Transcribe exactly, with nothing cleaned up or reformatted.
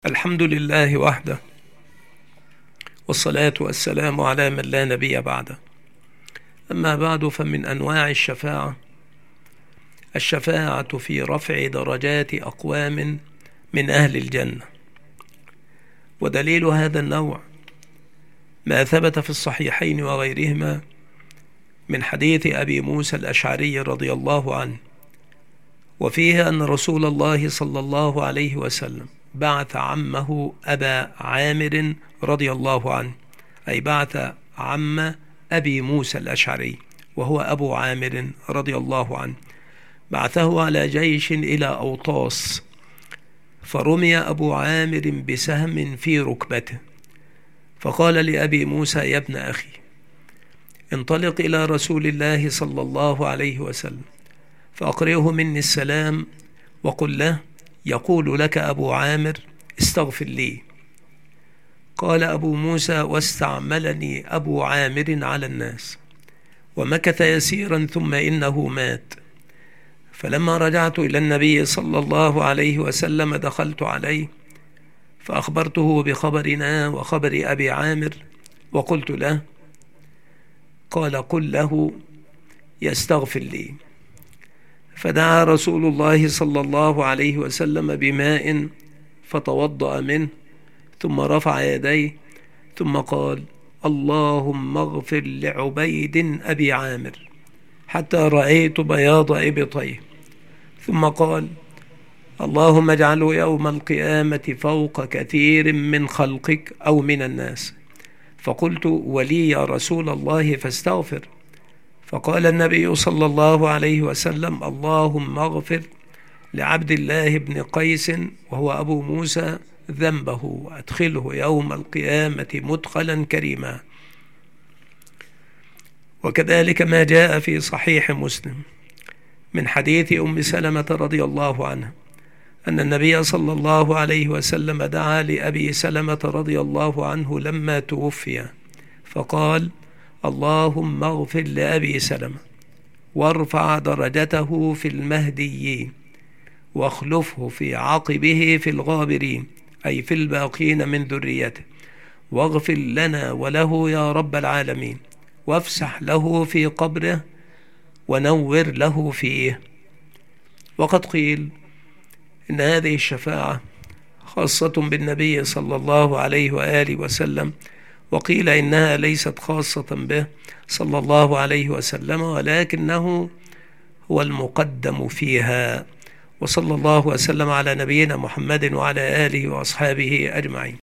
الحمد لله وحده، والصلاة والسلام على من لا نبي بعده. أما بعد، فمن أنواع الشفاعة الشفاعة في رفع درجات أقوام من أهل الجنة. ودليل هذا النوع ما ثبت في الصحيحين وغيرهما من حديث أبي موسى الأشعري رضي الله عنه، وفيه أن رسول الله صلى الله عليه وسلم بعث عمه أبا عامر رضي الله عنه، أي بعث عم أبي موسى الأشعري وهو أبو عامر رضي الله عنه، بعثه على جيش إلى أوطاس، فرمي أبو عامر بسهم في ركبته، فقال لأبي موسى: يا ابن أخي، انطلق إلى رسول الله صلى الله عليه وسلم فأقرئه مني السلام، وقل له: يقول لك أبو عامر استغفر لي. قال أبو موسى: واستعملني أبو عامر على الناس، ومكث يسيرا ثم إنه مات. فلما رجعت إلى النبي صلى الله عليه وسلم دخلت عليه فأخبرته بخبرنا وخبر أبي عامر، وقلت له، قال: قل له يستغفر لي. فدعا رسول الله صلى الله عليه وسلم بماء فتوضأ منه، ثم رفع يديه ثم قال: اللهم اغفر لعبيد أبي عامر، حتى رأيت بياض إبطيه، ثم قال: اللهم اجعله يوم القيامة فوق كثير من خلقك أو من الناس. فقلت: ولي يا رسول الله فاستغفر. فقال النبي صلى الله عليه وسلم: اللهم اغفر لعبد الله بن قيس وهو أبو موسى ذنبه، وأدخله يوم القيامة مدخلا كريما. وكذلك ما جاء في صحيح مسلم من حديث أم سلمة رضي الله عنها أن النبي صلى الله عليه وسلم دعا لأبي سلمة رضي الله عنه لما توفي، فقال: اللهم اغفر لأبي سلمة وارفع درجته في المهديين، واخلفه في عقبه في الغابرين، أي في الباقين من ذريته، واغفر لنا وله يا رب العالمين، وافسح له في قبره ونور له فيه. وقد قيل إن هذه الشفاعة خاصة بالنبي صلى الله عليه وآله وسلم، وقيل إنها ليست خاصة به صلى الله عليه وسلم، ولكنه هو المقدم فيها. وصلى الله وسلم على نبينا محمد وعلى آله وأصحابه أجمعين.